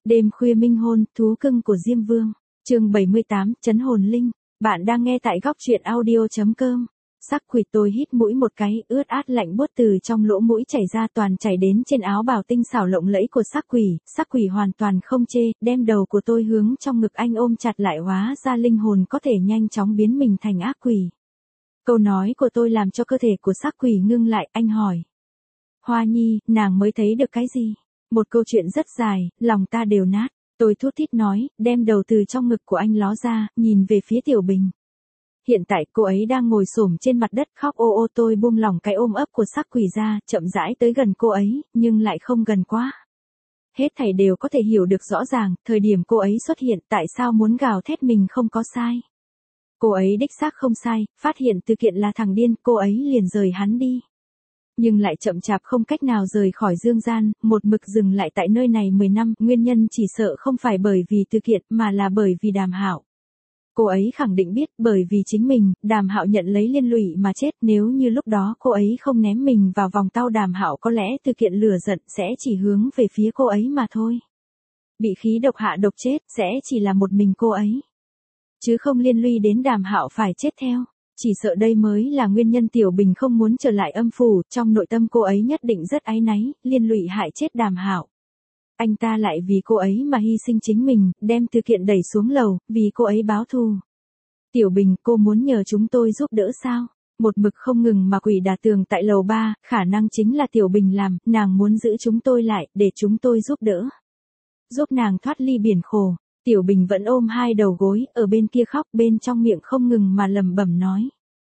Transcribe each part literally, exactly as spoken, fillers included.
Đêm khuya minh hôn, thú cưng của Diêm Vương. Chương bảy mươi tám, Trấn hồn linh. Bạn đang nghe tại góc truyện audio chấm com. Sắc quỷ, tôi hít mũi một cái, ướt át lạnh buốt từ trong lỗ mũi chảy ra, toàn chảy đến trên áo bào tinh xảo lộng lẫy của sắc quỷ. Sắc quỷ hoàn toàn không chê, đem đầu của tôi hướng trong ngực anh ôm chặt lại, hóa ra linh hồn có thể nhanh chóng biến mình thành ác quỷ. Câu nói của tôi làm cho cơ thể của sắc quỷ ngưng lại, anh hỏi. Hoa Nhi, nàng mới thấy được cái gì? Một câu chuyện rất dài, lòng ta đều nát. Tôi thút thít nói, đem đầu từ trong ngực của anh ló ra, nhìn về phía Tiểu Bình. Hiện tại cô ấy đang ngồi xổm trên mặt đất khóc ô ô. Tôi buông lỏng cái ôm ấp của sắc quỷ ra, chậm rãi tới gần cô ấy, nhưng lại không gần quá. Hết thảy đều có thể hiểu được rõ ràng, thời điểm cô ấy xuất hiện, tại sao muốn gào thét mình không có sai. Cô ấy đích xác không sai, phát hiện Từ Kiện là thằng điên, cô ấy liền rời hắn đi. Nhưng lại chậm chạp không cách nào rời khỏi dương gian, một mực dừng lại tại nơi này mười năm, nguyên nhân chỉ sợ không phải bởi vì Từ Kiện, mà là bởi vì Đàm Hạo. Cô ấy khẳng định biết, bởi vì chính mình, Đàm Hạo nhận lấy liên lụy mà chết, nếu như lúc đó cô ấy không ném mình vào vòng tao, Đàm Hạo có lẽ Từ Kiện lửa giận sẽ chỉ hướng về phía cô ấy mà thôi. Bị khí độc hạ độc chết, sẽ chỉ là một mình cô ấy, chứ không liên lụy đến Đàm Hạo phải chết theo. Chỉ sợ đây mới là nguyên nhân Tiểu Bình không muốn trở lại âm phủ, trong nội tâm cô ấy nhất định rất áy náy, liên lụy hại chết Đàm Hạo. Anh ta lại vì cô ấy mà hy sinh chính mình, đem Từ Kiện đẩy xuống lầu, vì cô ấy báo thù. Tiểu Bình, cô muốn nhờ chúng tôi giúp đỡ sao? Một mực không ngừng mà quỷ đả tường tại lầu ba, khả năng chính là Tiểu Bình làm, nàng muốn giữ chúng tôi lại, để chúng tôi giúp đỡ. Giúp nàng thoát ly biển khổ. Tiểu Bình vẫn ôm hai đầu gối, ở bên kia khóc, bên trong miệng không ngừng mà lẩm bẩm nói.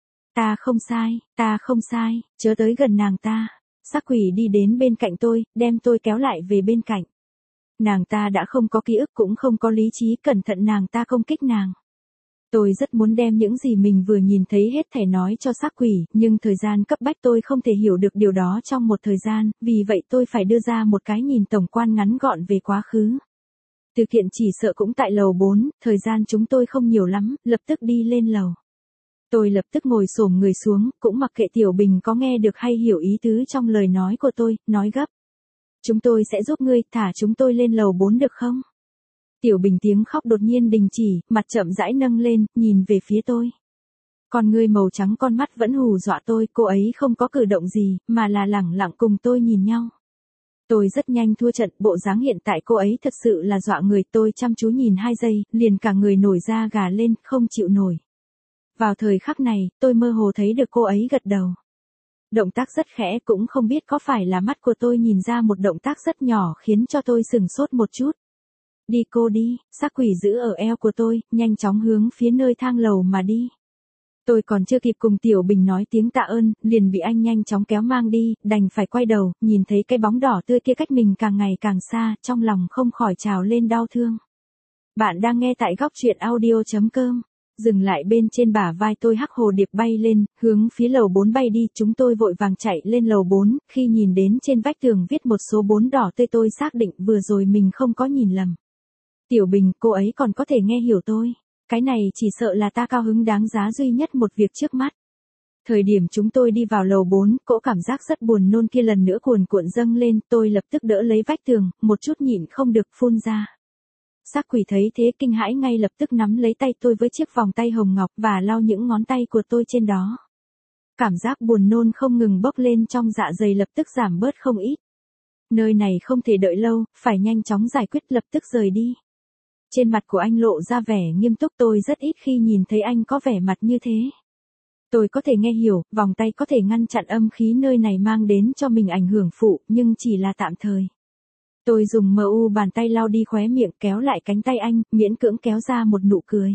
Ta không sai, ta không sai, chớ tới gần nàng ta. Sắc quỷ đi đến bên cạnh tôi, đem tôi kéo lại về bên cạnh. Nàng ta đã không có ký ức cũng không có lý trí, cẩn thận nàng ta công kích nàng. Tôi rất muốn đem những gì mình vừa nhìn thấy hết thảy nói cho sắc quỷ, nhưng thời gian cấp bách tôi không thể hiểu được điều đó trong một thời gian, vì vậy tôi phải đưa ra một cái nhìn tổng quan ngắn gọn về quá khứ. Từ Kiện chỉ sợ cũng tại lầu bốn, thời gian chúng tôi không nhiều lắm, lập tức đi lên lầu. Tôi lập tức ngồi xổm người xuống, cũng mặc kệ Tiểu Bình có nghe được hay hiểu ý tứ trong lời nói của tôi, nói gấp. Chúng tôi sẽ giúp ngươi, thả chúng tôi lên lầu bốn được không? Tiểu Bình tiếng khóc đột nhiên đình chỉ, mặt chậm rãi nâng lên, nhìn về phía tôi. Con ngươi màu trắng con mắt vẫn hù dọa tôi, cô ấy không có cử động gì, mà là lẳng lặng cùng tôi nhìn nhau. Tôi rất nhanh thua trận, bộ dáng hiện tại cô ấy thật sự là dọa người, tôi chăm chú nhìn hai giây, liền cả người nổi da gà lên, không chịu nổi. Vào thời khắc này, tôi mơ hồ thấy được cô ấy gật đầu. Động tác rất khẽ, cũng không biết có phải là mắt của tôi nhìn ra một động tác rất nhỏ khiến cho tôi sửng sốt một chút. Đi cô đi, sắc quỷ giữ ở eo của tôi, nhanh chóng hướng phía nơi thang lầu mà đi. Tôi còn chưa kịp cùng Tiểu Bình nói tiếng tạ ơn, liền bị anh nhanh chóng kéo mang đi, đành phải quay đầu, nhìn thấy cái bóng đỏ tươi kia cách mình càng ngày càng xa, trong lòng không khỏi trào lên đau thương. Bạn đang nghe tại góc truyện audio chấm com. Dừng lại bên trên bả vai tôi, hắc hồ điệp bay lên, hướng phía lầu bốn bay đi, chúng tôi vội vàng chạy lên lầu bốn, khi nhìn đến trên vách tường viết một số bốn đỏ tươi tôi xác định vừa rồi mình không có nhìn lầm. Tiểu Bình, cô ấy còn có thể nghe hiểu tôi. Cái này chỉ sợ là ta cao hứng đáng giá duy nhất một việc trước mắt. Thời điểm chúng tôi đi vào lầu bốn, cỗ cảm giác rất buồn nôn kia lần nữa cuồn cuộn dâng lên, tôi lập tức đỡ lấy vách tường, một chút nhịn không được phun ra. Sắc quỷ thấy thế kinh hãi, ngay lập tức nắm lấy tay tôi với chiếc vòng tay hồng ngọc và lau những ngón tay của tôi trên đó. Cảm giác buồn nôn không ngừng bốc lên trong dạ dày lập tức giảm bớt không ít. Nơi này không thể đợi lâu, phải nhanh chóng giải quyết, lập tức rời đi. Trên mặt của anh lộ ra vẻ nghiêm túc, tôi rất ít khi nhìn thấy anh có vẻ mặt như thế. Tôi có thể nghe hiểu, vòng tay có thể ngăn chặn âm khí nơi này mang đến cho mình ảnh hưởng phụ, nhưng chỉ là tạm thời. Tôi dùng mờ u bàn tay lau đi khóe miệng, kéo lại cánh tay anh, miễn cưỡng kéo ra một nụ cười.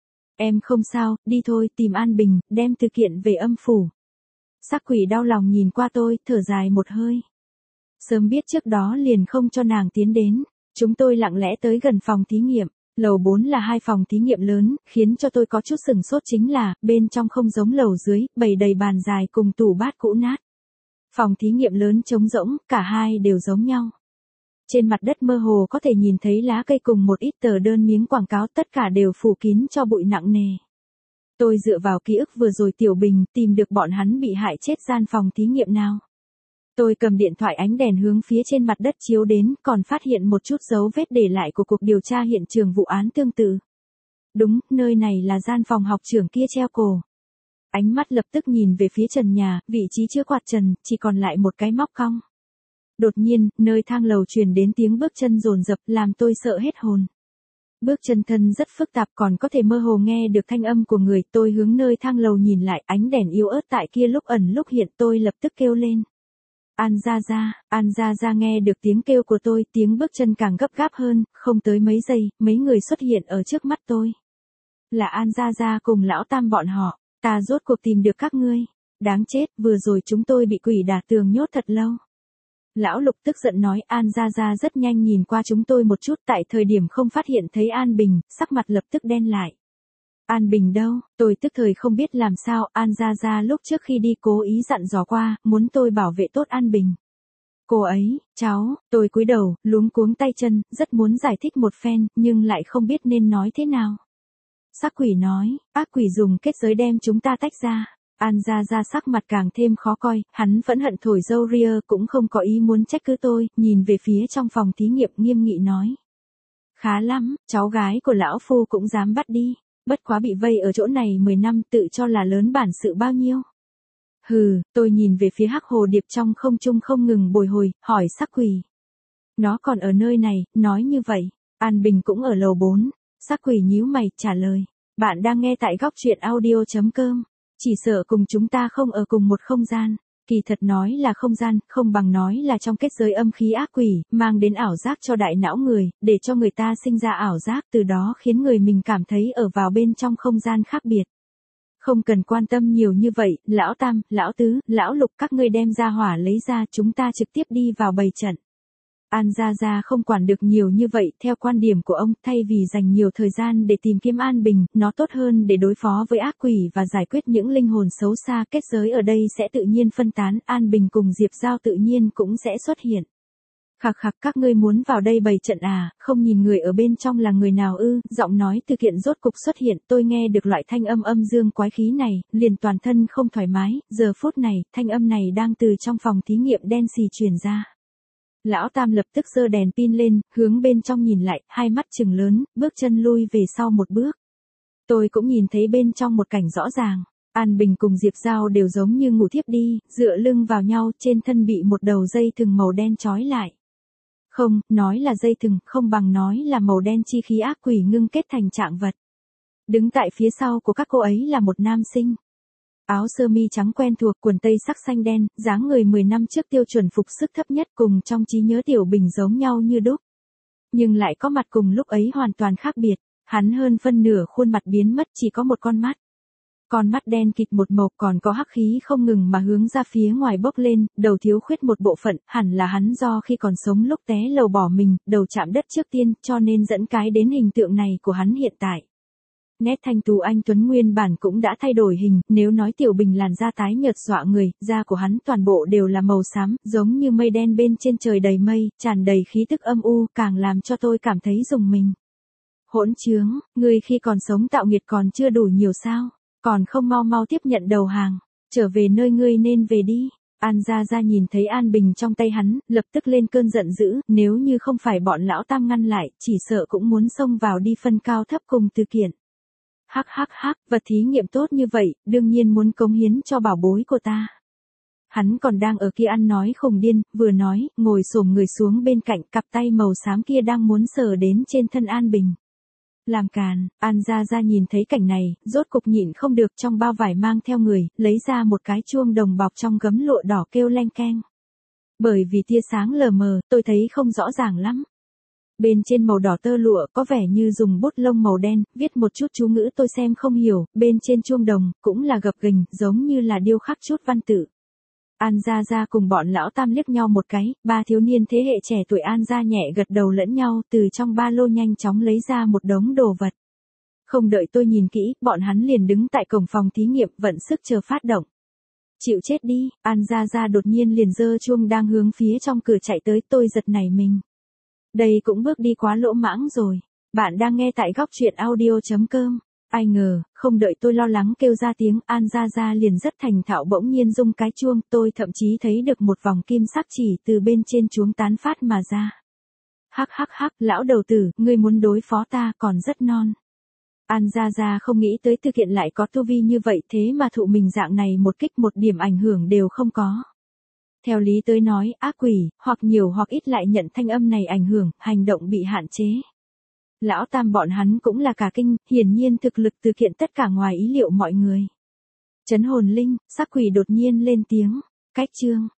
Em không sao, đi thôi, tìm An Bình, đem Từ Kiện về âm phủ. Sắc quỷ đau lòng nhìn qua tôi, thở dài một hơi. Sớm biết trước đó liền không cho nàng tiến đến. Chúng tôi lặng lẽ tới gần phòng thí nghiệm. Lầu bốn là hai phòng thí nghiệm lớn, khiến cho tôi có chút sửng sốt chính là, bên trong không giống lầu dưới, bày đầy bàn dài cùng tủ bát cũ nát. Phòng thí nghiệm lớn trống rỗng, cả hai đều giống nhau. Trên mặt đất mơ hồ có thể nhìn thấy lá cây cùng một ít tờ đơn miếng quảng cáo, tất cả đều phủ kín cho bụi nặng nề. Tôi dựa vào ký ức vừa rồi Tiểu Bình tìm được bọn hắn bị hại chết gian phòng thí nghiệm nào. Tôi cầm điện thoại, ánh đèn hướng phía trên mặt đất chiếu đến, còn phát hiện một chút dấu vết để lại của cuộc điều tra hiện trường vụ án tương tự. Đúng, nơi này là gian phòng học trưởng kia treo cổ. Ánh mắt lập tức nhìn về phía trần nhà, vị trí chưa quạt trần, chỉ còn lại một cái móc cong. Đột nhiên, nơi thang lầu truyền đến tiếng bước chân dồn dập, làm tôi sợ hết hồn. Bước chân thân rất phức tạp, còn có thể mơ hồ nghe được thanh âm của người. Tôi hướng nơi thang lầu nhìn lại, ánh đèn yếu ớt tại kia lúc ẩn lúc hiện, tôi lập tức kêu lên. An Gia Gia, An Gia Gia. Nghe được tiếng kêu của tôi, tiếng bước chân càng gấp gáp hơn, không tới mấy giây, mấy người xuất hiện ở trước mắt tôi. Là An Gia Gia cùng lão tam bọn họ, ta rốt cuộc tìm được các ngươi. Đáng chết, vừa rồi chúng tôi bị quỷ đả tường nhốt thật lâu. Lão Lục tức giận nói. An Gia Gia rất nhanh nhìn qua chúng tôi một chút, tại thời điểm không phát hiện thấy An Bình, sắc mặt lập tức đen lại. An Bình đâu? Tôi tức thời không biết làm sao. An Gia Gia lúc trước khi đi cố ý dặn dò qua, muốn tôi bảo vệ tốt An Bình. Cô ấy, cháu, tôi cúi đầu, luống cuống tay chân, rất muốn giải thích một phen, nhưng lại không biết nên nói thế nào. Sắc quỷ nói, ác quỷ dùng kết giới đem chúng ta tách ra. An Gia Gia sắc mặt càng thêm khó coi, hắn phẫn hận thổi râu ria, cũng không có ý muốn trách cứ tôi, nhìn về phía trong phòng thí nghiệm nghiêm nghị nói. Khá lắm, cháu gái của lão phu cũng dám bắt đi, bất quá bị vây ở chỗ này mười năm, tự cho là lớn bản sự bao nhiêu. Hừ, tôi nhìn về phía hắc hồ điệp trong không trung không ngừng bồi hồi, hỏi sắc quỷ. Nó còn ở nơi này, nói như vậy, An Bình cũng ở lầu bốn, sắc quỷ nhíu mày, trả lời. Bạn đang nghe tại góc truyện audio chấm com. Chỉ sợ cùng chúng ta không ở cùng một không gian. Kỳ thật nói là không gian, không bằng nói là trong kết giới âm khí ác quỷ, mang đến ảo giác cho đại não người, để cho người ta sinh ra ảo giác, từ đó khiến người mình cảm thấy ở vào bên trong không gian khác biệt. Không cần quan tâm nhiều như vậy, lão tam, lão tứ, lão lục, các ngươi đem ra hỏa lấy ra, chúng ta trực tiếp đi vào bày trận. An Gia Gia không quản được nhiều như vậy, theo quan điểm của ông, thay vì dành nhiều thời gian để tìm kiếm An Bình, nó tốt hơn để đối phó với ác quỷ và giải quyết những linh hồn xấu xa. Kết giới ở đây sẽ tự nhiên phân tán, An Bình cùng Diệp Giao tự nhiên cũng sẽ xuất hiện. Khạc khạc, các ngươi muốn vào đây bày trận à, không nhìn người ở bên trong là người nào ư? Giọng nói từ kiện rốt cục xuất hiện, tôi nghe được loại thanh âm âm dương quái khí này, liền toàn thân không thoải mái. Giờ phút này, thanh âm này đang từ trong phòng thí nghiệm đen xì truyền ra. Lão Tam lập tức giơ đèn pin lên, hướng bên trong nhìn lại, hai mắt trừng lớn, bước chân lui về sau một bước. Tôi cũng nhìn thấy bên trong một cảnh rõ ràng, An Bình cùng Diệp Giao đều giống như ngủ thiếp đi, dựa lưng vào nhau, trên thân bị một đầu dây thừng màu đen trói lại. Không, nói là dây thừng, không bằng nói là màu đen chi khí ác quỷ ngưng kết thành trạng vật. Đứng tại phía sau của các cô ấy là một nam sinh. Áo sơ mi trắng quen thuộc, quần tây sắc xanh đen, dáng người mười năm trước tiêu chuẩn phục sức thấp nhất, cùng trong trí nhớ Tiểu Bình giống nhau như đúc. Nhưng lại có mặt cùng lúc ấy hoàn toàn khác biệt, hắn hơn phân nửa khuôn mặt biến mất, chỉ có một con mắt. Con mắt đen kịt một màu, còn có hắc khí không ngừng mà hướng ra phía ngoài bốc lên, đầu thiếu khuyết một bộ phận, hẳn là hắn do khi còn sống lúc té lầu bỏ mình, đầu chạm đất trước tiên, cho nên dẫn cái đến hình tượng này của hắn hiện tại. Nét thanh tú anh tuấn nguyên bản cũng đã thay đổi hình, nếu nói Tiểu Bình làn da tái nhợt dọa người, da của hắn toàn bộ đều là màu xám, giống như mây đen bên trên trời đầy mây, tràn đầy khí tức âm u, càng làm cho tôi cảm thấy rùng mình. Hỗn trướng, ngươi khi còn sống tạo nghiệt còn chưa đủ nhiều sao, còn không mau mau tiếp nhận đầu hàng, trở về nơi ngươi nên về đi. An Gia Gia nhìn thấy An Bình trong tay hắn, lập tức lên cơn giận dữ, nếu như không phải bọn lão tam ngăn lại, chỉ sợ cũng muốn xông vào đi phân cao thấp cùng Từ Kiện. Hắc hắc hắc, vật thí nghiệm tốt như vậy, đương nhiên muốn cống hiến cho bảo bối của ta. Hắn còn đang ở kia ăn nói khùng điên, vừa nói, ngồi xổm người xuống bên cạnh, cặp tay màu xám kia đang muốn sờ đến trên thân An Bình. Làm càn, An Gia Gia nhìn thấy cảnh này, rốt cục nhịn không được, trong bao vải mang theo người, lấy ra một cái chuông đồng bọc trong gấm lụa đỏ kêu leng keng. Bởi vì tia sáng lờ mờ, tôi thấy không rõ ràng lắm. Bên trên màu đỏ tơ lụa có vẻ như dùng bút lông màu đen, viết một chút chú ngữ tôi xem không hiểu, bên trên chuông đồng, cũng là gập ghềnh, giống như là điêu khắc chút văn tự. An Gia Gia cùng bọn lão tam liếc nhau một cái, ba thiếu niên thế hệ trẻ tuổi An Gia nhẹ gật đầu lẫn nhau, từ trong ba lô nhanh chóng lấy ra một đống đồ vật. Không đợi tôi nhìn kỹ, bọn hắn liền đứng tại cổng phòng thí nghiệm, vận sức chờ phát động. Chịu chết đi, An Gia Gia đột nhiên liền giơ chuông đang hướng phía trong cửa chạy tới, tôi giật nảy mình. Đây cũng bước đi quá lỗ mãng rồi. Bạn đang nghe tại góc truyện audio chấm com. Ai ngờ, không đợi tôi lo lắng kêu ra tiếng, An Gia Gia liền rất thành thạo bỗng nhiên rung cái chuông, tôi thậm chí thấy được một vòng kim sắc chỉ từ bên trên chuông tán phát mà ra. Hắc hắc hắc, lão đầu tử, ngươi muốn đối phó ta còn rất non. An Gia Gia không nghĩ tới Tư Kiện lại có tu vi như vậy, thế mà thụ mình dạng này một kích một điểm ảnh hưởng đều không có. Theo lý tới nói, ác quỷ, hoặc nhiều hoặc ít lại nhận thanh âm này ảnh hưởng, hành động bị hạn chế. Lão Tam bọn hắn cũng là cả kinh, hiển nhiên thực lực Từ Kiện tất cả ngoài ý liệu mọi người. Trấn hồn linh, sắc quỷ đột nhiên lên tiếng, cách chương.